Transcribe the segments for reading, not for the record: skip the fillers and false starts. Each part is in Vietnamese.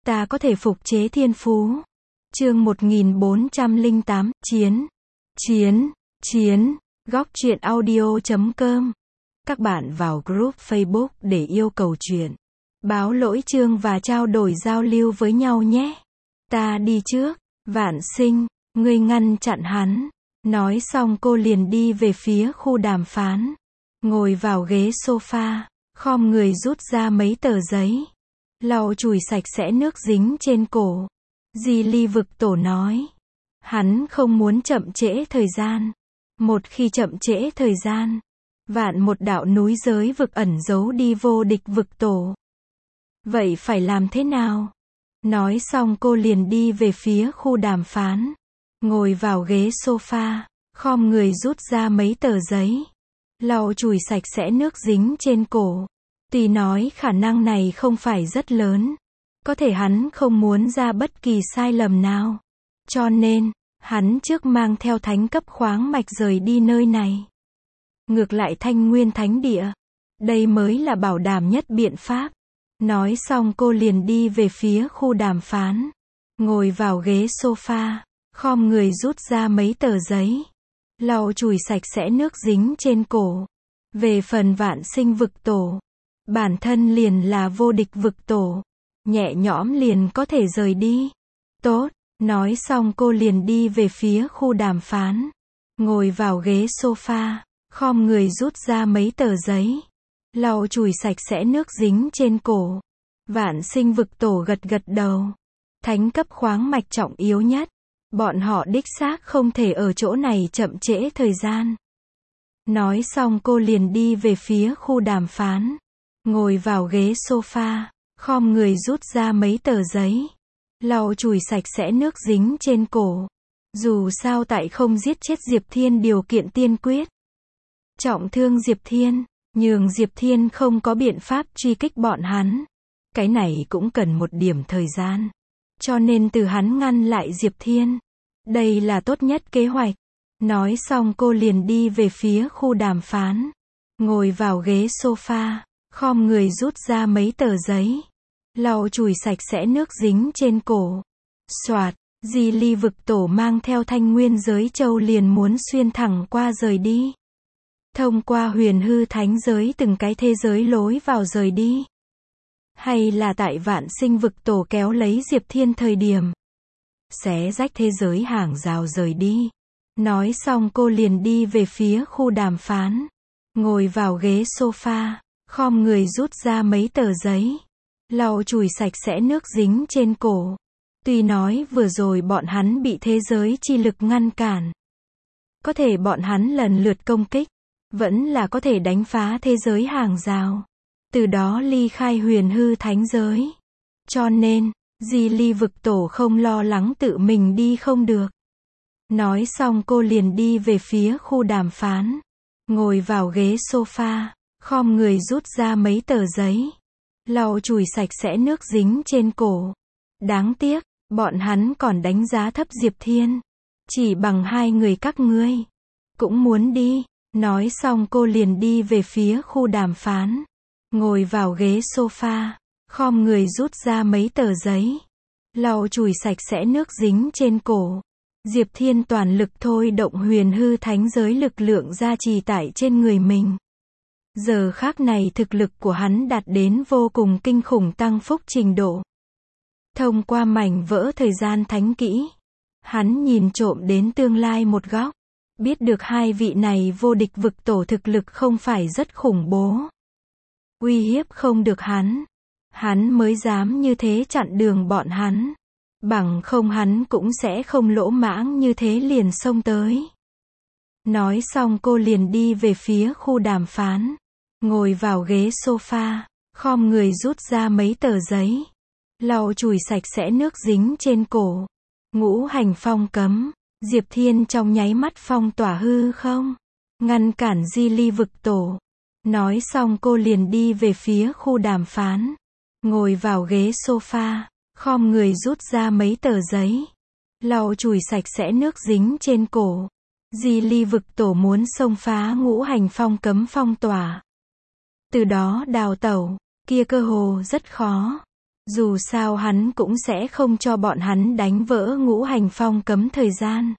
ta có thể phục chế thiên phú. Chương 1408, Chiến, góc truyện audio.com. Các bạn vào group Facebook để yêu cầu chuyện, báo lỗi chương và trao đổi giao lưu với nhau nhé. Ta đi trước, Vạn Sinh, ngươi ngăn chặn hắn. Nói xong cô liền đi về phía khu đàm phán. Ngồi vào ghế sofa, khom người rút ra mấy tờ giấy. Lau chùi sạch sẽ nước dính trên cổ. Di Ly vực tổ nói. Hắn không muốn chậm trễ thời gian. Một khi chậm trễ thời gian, vạn một đạo núi giới vực ẩn giấu đi vô địch vực tổ. Vậy phải làm thế nào? Nói xong cô liền đi về phía khu đàm phán. Ngồi vào ghế sofa, khom người rút ra mấy tờ giấy. Lau chùi sạch sẽ nước dính trên cổ. Tuy nói khả năng này không phải rất lớn. Có thể hắn không muốn ra bất kỳ sai lầm nào. Cho nên, hắn trước mang theo thánh cấp khoáng mạch rời đi nơi này. Ngược lại Thanh Nguyên Thánh Địa. Đây mới là bảo đảm nhất biện pháp. Nói xong cô liền đi về phía khu đàm phán. Ngồi vào ghế sofa, khom người rút ra mấy tờ giấy. Lau chùi sạch sẽ nước dính trên cổ. Về phần Vạn Sinh vực tổ, bản thân liền là vô địch vực tổ. Nhẹ nhõm liền có thể rời đi. Tốt, nói xong cô liền đi về phía khu đàm phán. Ngồi vào ghế sofa, khom người rút ra mấy tờ giấy. Lau chùi sạch sẽ nước dính trên cổ. Vạn Sinh vực tổ gật gật đầu. Thánh cấp khoáng mạch trọng yếu nhất. Bọn họ đích xác không thể ở chỗ này chậm trễ thời gian. Nói xong cô liền đi về phía khu đàm phán. Ngồi vào ghế sofa, khom người rút ra mấy tờ giấy. Lau chùi sạch sẽ nước dính trên cổ. Dù sao tại không giết chết Diệp Thiên điều kiện tiên quyết. Trọng thương Diệp Thiên, nhường Diệp Thiên không có biện pháp truy kích bọn hắn. Cái này cũng cần một điểm thời gian. Cho nên từ hắn ngăn lại Diệp Thiên. Đây là tốt nhất kế hoạch. Nói xong cô liền đi về phía khu đàm phán. Ngồi vào ghế sofa, khom người rút ra mấy tờ giấy. Lau chùi sạch sẽ nước dính trên cổ. Soạt, Di Ly vực tổ mang theo Thanh Nguyên giới châu liền muốn xuyên thẳng qua rời đi. Thông qua huyền hư thánh giới từng cái thế giới lối vào rời đi. Hay là tại Vạn Sinh vực tổ kéo lấy Diệp Thiên thời điểm. Xé rách thế giới hàng rào rời đi. Nói xong cô liền đi về phía khu đàm phán. Ngồi vào ghế sofa, khom người rút ra mấy tờ giấy. Lau chùi sạch sẽ nước dính trên cổ. Tuy nói vừa rồi bọn hắn bị thế giới chi lực ngăn cản. Có thể bọn hắn lần lượt công kích. Vẫn là có thể đánh phá thế giới hàng rào. Từ đó ly khai huyền hư thánh giới. Cho nên, Di Ly vực tổ không lo lắng tự mình đi không được. Nói xong cô liền đi về phía khu đàm phán. Ngồi vào ghế sofa, khom người rút ra mấy tờ giấy. Lau chùi sạch sẽ nước dính trên cổ. Đáng tiếc, bọn hắn còn đánh giá thấp Diệp Thiên. Chỉ bằng hai người các ngươi cũng muốn đi. Nói xong cô liền đi về phía khu đàm phán. Ngồi vào ghế sofa, khom người rút ra mấy tờ giấy. Lau chùi sạch sẽ nước dính trên cổ. Diệp Thiên toàn lực thôi động huyền hư thánh giới lực lượng gia trì tại trên người mình. Giờ khắc này thực lực của hắn đạt đến vô cùng kinh khủng tăng phúc trình độ. Thông qua mảnh vỡ thời gian thánh kỹ, hắn nhìn trộm đến tương lai một góc. Biết được hai vị này vô địch vực tổ thực lực không phải rất khủng bố. Uy hiếp không được hắn. Hắn mới dám như thế chặn đường bọn hắn. Bằng không hắn cũng sẽ không lỗ mãng như thế liền xông tới. Nói xong cô liền đi về phía khu đàm phán. Ngồi vào ghế sofa, khom người rút ra mấy tờ giấy. Lau chùi sạch sẽ nước dính trên cổ. Ngũ hành phong cấm. Diệp Thiên trong nháy mắt phong tỏa hư không. Ngăn cản Di Ly vực tổ. Nói xong cô liền đi về phía khu đàm phán. Ngồi vào ghế sofa, khom người rút ra mấy tờ giấy. Lau chùi sạch sẽ nước dính trên cổ. Di Ly vực tổ muốn xông phá ngũ hành phong cấm phong tỏa. Từ đó đào tẩu, kia cơ hồ rất khó. Dù sao hắn cũng sẽ không cho bọn hắn đánh vỡ ngũ hành phong cấm thời gian.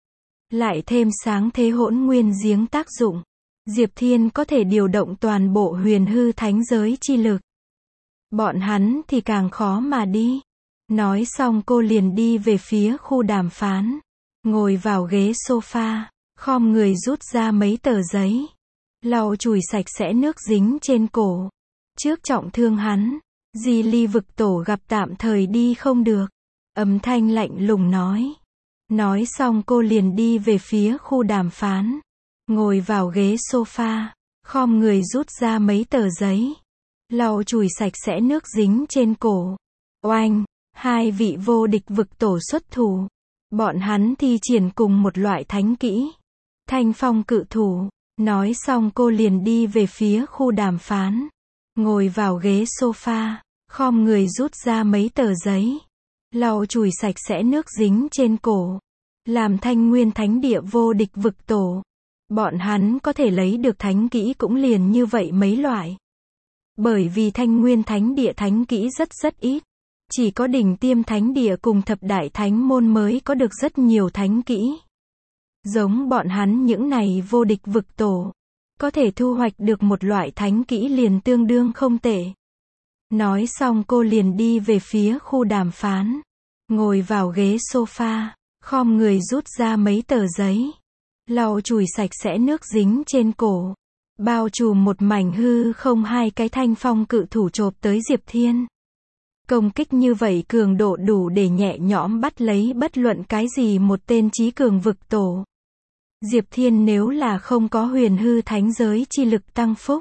Lại thêm sáng thế hỗn nguyên giếng tác dụng. Diệp Thiên có thể điều động toàn bộ huyền hư thánh giới chi lực. Bọn hắn thì càng khó mà đi. Nói xong cô liền đi về phía khu đàm phán. Ngồi vào ghế sofa, khom người rút ra mấy tờ giấy. Lau chùi sạch sẽ nước dính trên cổ. Trước trọng thương hắn, Di Ly vực tổ gặp tạm thời đi không được. Âm thanh lạnh lùng nói. Nói xong cô liền đi về phía khu đàm phán. Ngồi vào ghế sofa, khom người rút ra mấy tờ giấy. Lau chùi sạch sẽ nước dính trên cổ. Oanh, hai vị vô địch vực tổ xuất thủ. Bọn hắn thi triển cùng một loại thánh kỹ. Thanh phong cự thủ. Nói xong cô liền đi về phía khu đàm phán. Ngồi vào ghế sofa, khom người rút ra mấy tờ giấy. Lau chùi sạch sẽ nước dính trên cổ. Làm Thanh Nguyên Thánh Địa vô địch vực tổ. Bọn hắn có thể lấy được thánh kỹ cũng liền như vậy mấy loại. Bởi vì Thanh Nguyên Thánh Địa thánh kỹ rất ít. Chỉ có đỉnh tiêm thánh địa cùng thập đại thánh môn mới có được rất nhiều thánh kỹ. Giống bọn hắn những này vô địch vực tổ. Có thể thu hoạch được một loại thánh kỹ liền tương đương không tệ. Nói xong cô liền đi về phía khu đàm phán. Ngồi vào ghế sofa, khom người rút ra mấy tờ giấy. Lau chùi sạch sẽ nước dính trên cổ. Bao trùm một mảnh hư không, hai cái thanh phong cự thủ chộp tới Diệp Thiên. Công kích như vậy cường độ đủ để nhẹ nhõm bắt lấy bất luận cái gì một tên chí cường vực tổ. Diệp Thiên nếu là không có huyền hư thánh giới chi lực tăng phúc,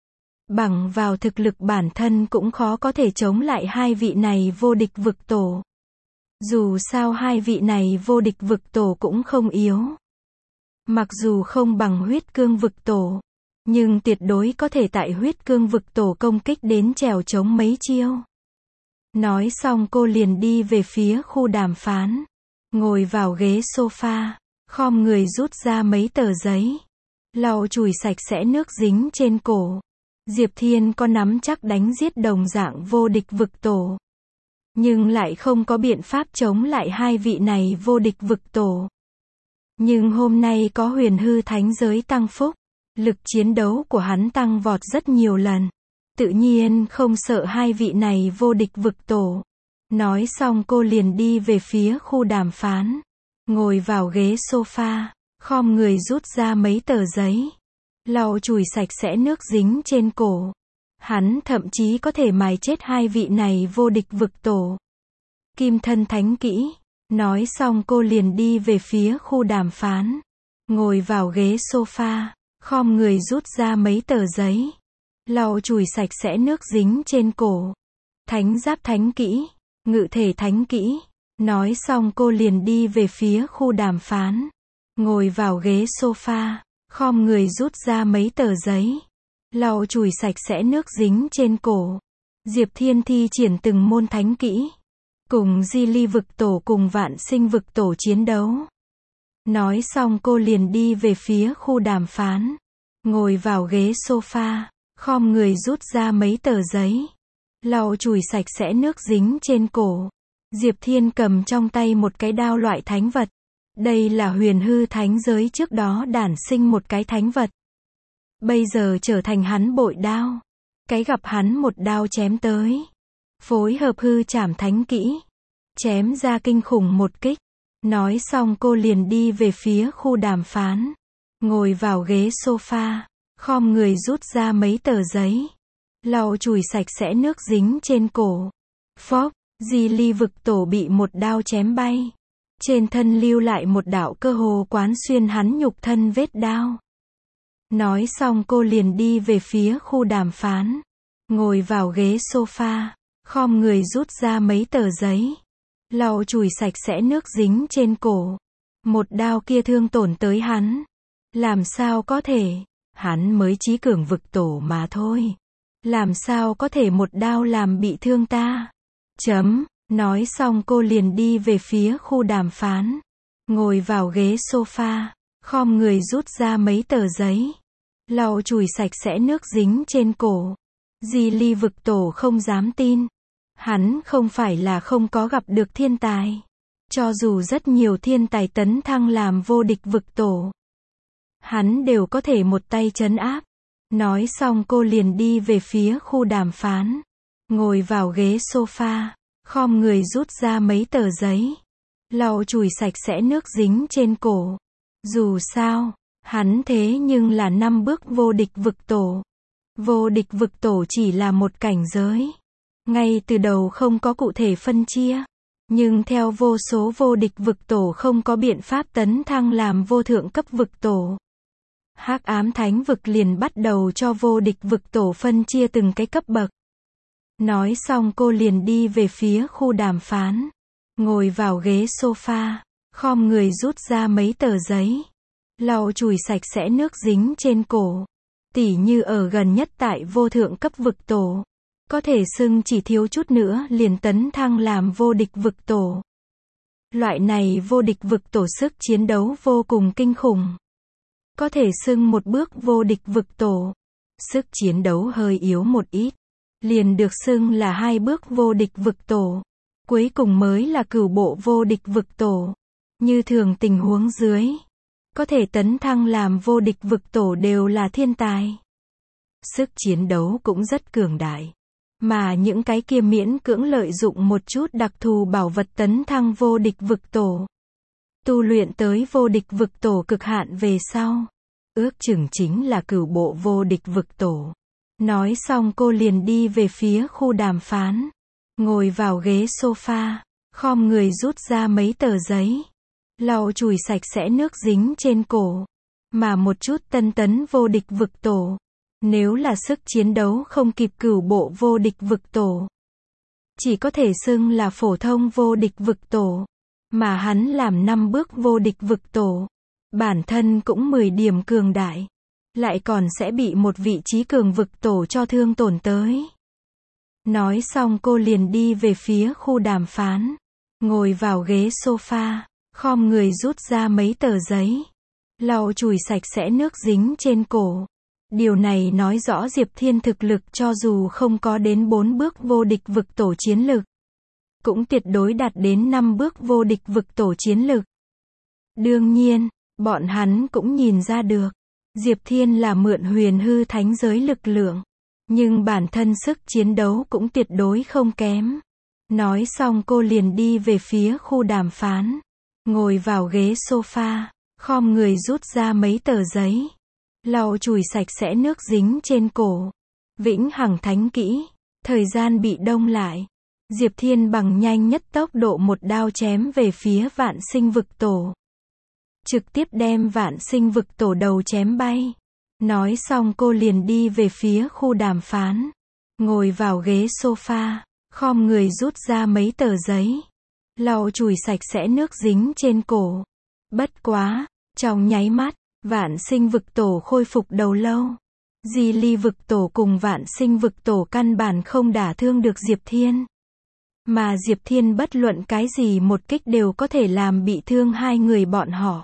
bằng vào thực lực bản thân cũng khó có thể chống lại hai vị này vô địch vực tổ. Dù sao hai vị này vô địch vực tổ cũng không yếu. Mặc dù không bằng huyết cương vực tổ, nhưng tuyệt đối có thể tại huyết cương vực tổ công kích đến trèo chống mấy chiêu. Nói xong cô liền đi về phía khu đàm phán. Ngồi vào ghế sofa, khom người rút ra mấy tờ giấy. Lau chùi sạch sẽ nước dính trên cổ. Diệp Thiên có nắm chắc đánh giết đồng dạng vô địch vực tổ. Nhưng lại không có biện pháp chống lại hai vị này vô địch vực tổ. Nhưng hôm nay có huyền hư thánh giới tăng phúc. Lực chiến đấu của hắn tăng vọt rất nhiều lần. Tự nhiên không sợ hai vị này vô địch vực tổ. Nói xong cô liền đi về phía khu đàm phán. Ngồi vào ghế sofa, khom người rút ra mấy tờ giấy. Lau chùi sạch sẽ nước dính trên cổ. Hắn thậm chí có thể mài chết hai vị này vô địch vực tổ. Kim thân thánh kỹ. Nói xong cô liền đi về phía khu đàm phán. Ngồi vào ghế sofa, khom người rút ra mấy tờ giấy. Lau chùi sạch sẽ nước dính trên cổ. Thánh giáp thánh kỹ. Ngự thể thánh kỹ. Nói xong cô liền đi về phía khu đàm phán. Ngồi vào ghế sofa, khom người rút ra mấy tờ giấy. Lau chùi sạch sẽ nước dính trên cổ. Diệp Thiên thi triển từng môn thánh kỹ. Cùng Di Ly vực tổ cùng Vạn Sinh vực tổ chiến đấu. Nói xong cô liền đi về phía khu đàm phán. Ngồi vào ghế sofa, khom người rút ra mấy tờ giấy. Lau chùi sạch sẽ nước dính trên cổ. Diệp Thiên cầm trong tay một cái đao loại thánh vật. Đây là huyền hư thánh giới trước đó đản sinh một cái thánh vật. Bây giờ trở thành hắn bội đao. Cái gặp hắn một đao chém tới. Phối hợp hư trảm thánh kỹ. Chém ra kinh khủng một kích. Nói xong cô liền đi về phía khu đàm phán. Ngồi vào ghế sofa, khom người rút ra mấy tờ giấy. Lau chùi sạch sẽ nước dính trên cổ. Phốc, Di Ly vực tổ bị một đao chém bay. Trên thân lưu lại một đạo cơ hồ quán xuyên hắn nhục thân vết đao. Nói xong cô liền đi về phía khu đàm phán. Ngồi vào ghế sofa, khom người rút ra mấy tờ giấy. Lau chùi sạch sẽ nước dính trên cổ. Một đao kia thương tổn tới hắn. Làm sao có thể? Hắn mới chí cường vực tổ mà thôi. Làm sao có thể một đao làm bị thương ta? Nói xong cô liền đi về phía khu đàm phán. Ngồi vào ghế sofa, khom người rút ra mấy tờ giấy. Lau chùi sạch sẽ nước dính trên cổ. Di Ly vực tổ không dám tin. Hắn không phải là không có gặp được thiên tài. Cho dù rất nhiều thiên tài tấn thăng làm vô địch vực tổ, hắn đều có thể một tay trấn áp. Nói xong cô liền đi về phía khu đàm phán. Ngồi vào ghế sofa, khom người rút ra mấy tờ giấy, lau chùi sạch sẽ nước dính trên cổ. Dù sao, hắn thế nhưng là 5 bước vô địch vực tổ. Vô địch vực tổ chỉ là một cảnh giới. Ngay từ đầu không có cụ thể phân chia. Nhưng theo vô số vô địch vực tổ không có biện pháp tấn thăng làm vô thượng cấp vực tổ. Hắc ám thánh vực liền bắt đầu cho vô địch vực tổ phân chia từng cái cấp bậc. Nói xong cô liền đi về phía khu đàm phán. Ngồi vào ghế sofa, khom người rút ra mấy tờ giấy, lau chùi sạch sẽ nước dính trên cổ. Tỉ như ở gần nhất tại vô thượng cấp vực tổ, có thể xưng chỉ thiếu chút nữa liền tấn thăng làm vô địch vực tổ. Loại này vô địch vực tổ sức chiến đấu vô cùng kinh khủng. Có thể xưng một bước vô địch vực tổ. Sức chiến đấu hơi yếu một ít, liền được xưng là 2 bước vô địch vực tổ. Cuối cùng mới là cửu bộ vô địch vực tổ. Như thường tình huống dưới, có thể tấn thăng làm vô địch vực tổ đều là thiên tài. Sức chiến đấu cũng rất cường đại. Mà những cái kia miễn cưỡng lợi dụng một chút đặc thù bảo vật tấn thăng vô địch vực tổ. Tu luyện tới vô địch vực tổ cực hạn về sau, ước chừng chính là cửu bộ vô địch vực tổ. Nói xong cô liền đi về phía khu đàm phán. Ngồi vào ghế sofa, khom người rút ra mấy tờ giấy, lau chùi sạch sẽ nước dính trên cổ. Mà một chút tân tấn vô địch vực tổ, nếu là sức chiến đấu không kịp cửu bộ vô địch vực tổ, chỉ có thể xưng là phổ thông vô địch vực tổ. Mà hắn làm 5 bước vô địch vực tổ, bản thân cũng 10 điểm cường đại, lại còn sẽ bị một vị trí cường vực tổ cho thương tổn tới. Nói xong cô liền đi về phía khu đàm phán. Ngồi vào ghế sofa, khom người rút ra mấy tờ giấy, lau chùi sạch sẽ nước dính trên cổ. Điều này nói rõ Diệp Thiên thực lực cho dù không có đến 4 bước vô địch vực tổ chiến lực, cũng tuyệt đối đạt đến 5 bước vô địch vực tổ chiến lực. Đương nhiên, bọn hắn cũng nhìn ra được, Diệp Thiên là mượn huyền hư thánh giới lực lượng, nhưng bản thân sức chiến đấu cũng tuyệt đối không kém. Nói xong cô liền đi về phía khu đàm phán. Ngồi vào ghế sofa, khom người rút ra mấy tờ giấy, lau chùi sạch sẽ nước dính trên cổ. Vĩnh hằng thánh kỹ, thời gian bị đông lại. Diệp Thiên bằng nhanh nhất tốc độ một đao chém về phía vạn sinh vực tổ. Trực tiếp đem vạn sinh vực tổ đầu chém bay. Nói xong cô liền đi về phía khu đàm phán. Ngồi vào ghế sofa, khom người rút ra mấy tờ giấy, lau chùi sạch sẽ nước dính trên cổ. Bất quá, trong nháy mắt, vạn sinh vực tổ khôi phục đầu lâu. Di Ly vực tổ cùng vạn sinh vực tổ căn bản không đả thương được Diệp Thiên. Mà Diệp Thiên bất luận cái gì một kích đều có thể làm bị thương hai người bọn họ.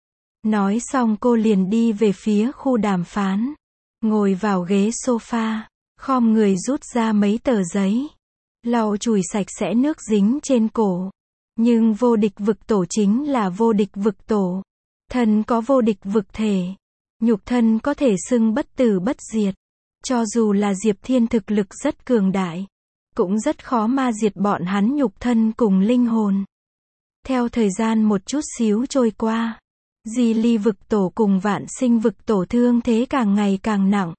Nói xong cô liền đi về phía khu đàm phán. Ngồi vào ghế sofa, khom người rút ra mấy tờ giấy, lau chùi sạch sẽ nước dính trên cổ. Nhưng vô địch vực tổ chính là vô địch vực tổ. Thân có vô địch vực thể. Nhục thân có thể xưng bất tử bất diệt. Cho dù là Diệp Thiên thực lực rất cường đại, cũng rất khó ma diệt bọn hắn nhục thân cùng linh hồn. Theo thời gian một chút xíu trôi qua, Di Ly vực tổ cùng vạn sinh vực tổ thương thế càng ngày càng nặng.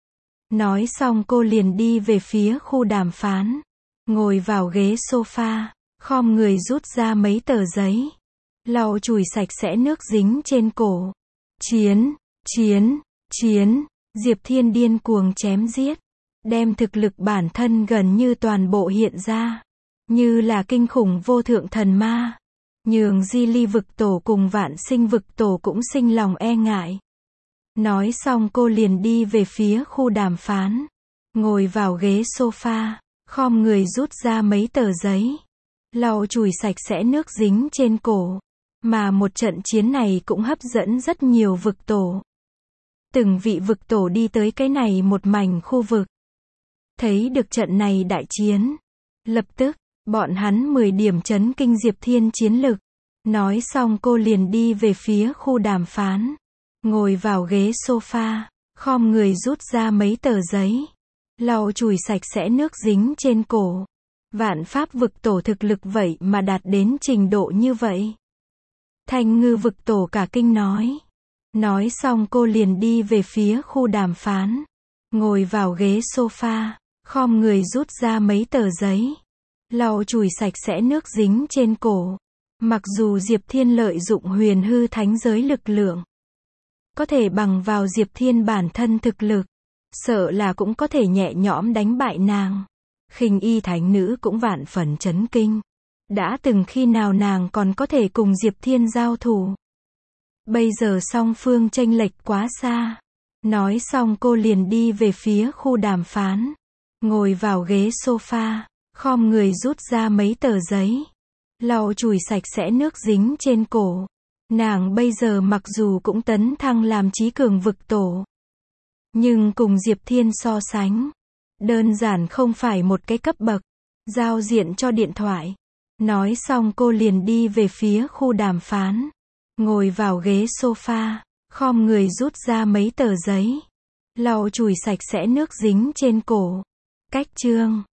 Nói xong cô liền đi về phía khu đàm phán. Ngồi vào ghế sofa, khom người rút ra mấy tờ giấy, lau chùi sạch sẽ nước dính trên cổ. Chiến, chiến, chiến. Diệp Thiên điên cuồng chém giết, đem thực lực bản thân gần như toàn bộ hiện ra, như là kinh khủng vô thượng thần ma, nhường Di Ly vực tổ cùng vạn sinh vực tổ cũng sinh lòng e ngại. Nói xong cô liền đi về phía khu đàm phán. Ngồi vào ghế sofa, khom người rút ra mấy tờ giấy, lau chùi sạch sẽ nước dính trên cổ. Mà một trận chiến này cũng hấp dẫn rất nhiều vực tổ. Từng vị vực tổ đi tới cái này một mảnh khu vực. Thấy được trận này đại chiến, Lập tức, bọn hắn 10 điểm chấn kinh Diệp Thiên chiến lực. Nói xong cô liền đi về phía khu đàm phán. Ngồi vào ghế sofa, khom người rút ra mấy tờ giấy. Lau chùi sạch sẽ nước dính trên cổ. Vạn pháp vực tổ thực lực vậy mà đạt đến trình độ như vậy. Thanh ngư vực tổ cả kinh nói. Nói xong cô liền đi về phía khu đàm phán. Ngồi vào ghế sofa, khom người rút ra mấy tờ giấy. Lau chùi sạch sẽ nước dính trên cổ. Mặc dù Diệp Thiên lợi dụng huyền hư thánh giới lực lượng, có thể bằng vào Diệp Thiên bản thân thực lực, sợ là cũng có thể nhẹ nhõm đánh bại nàng. Khinh y thánh nữ cũng vạn phần chấn kinh. Đã từng khi nào nàng còn có thể cùng Diệp Thiên giao thủ. Bây giờ song phương chênh lệch quá xa. Nói xong cô liền đi về phía khu đàm phán. Ngồi vào ghế sofa, khom người rút ra mấy tờ giấy. Lau chùi sạch sẽ nước dính trên cổ. Nàng bây giờ mặc dù cũng tấn thăng làm chí cường vực tổ, nhưng cùng Diệp Thiên so sánh, đơn giản không phải một cái cấp bậc. Giao diện cho điện thoại. Nói xong cô liền đi về phía khu đàm phán. Ngồi vào ghế sofa, khom người rút ra mấy tờ giấy. Lau chùi sạch sẽ nước dính trên cổ. Cách chương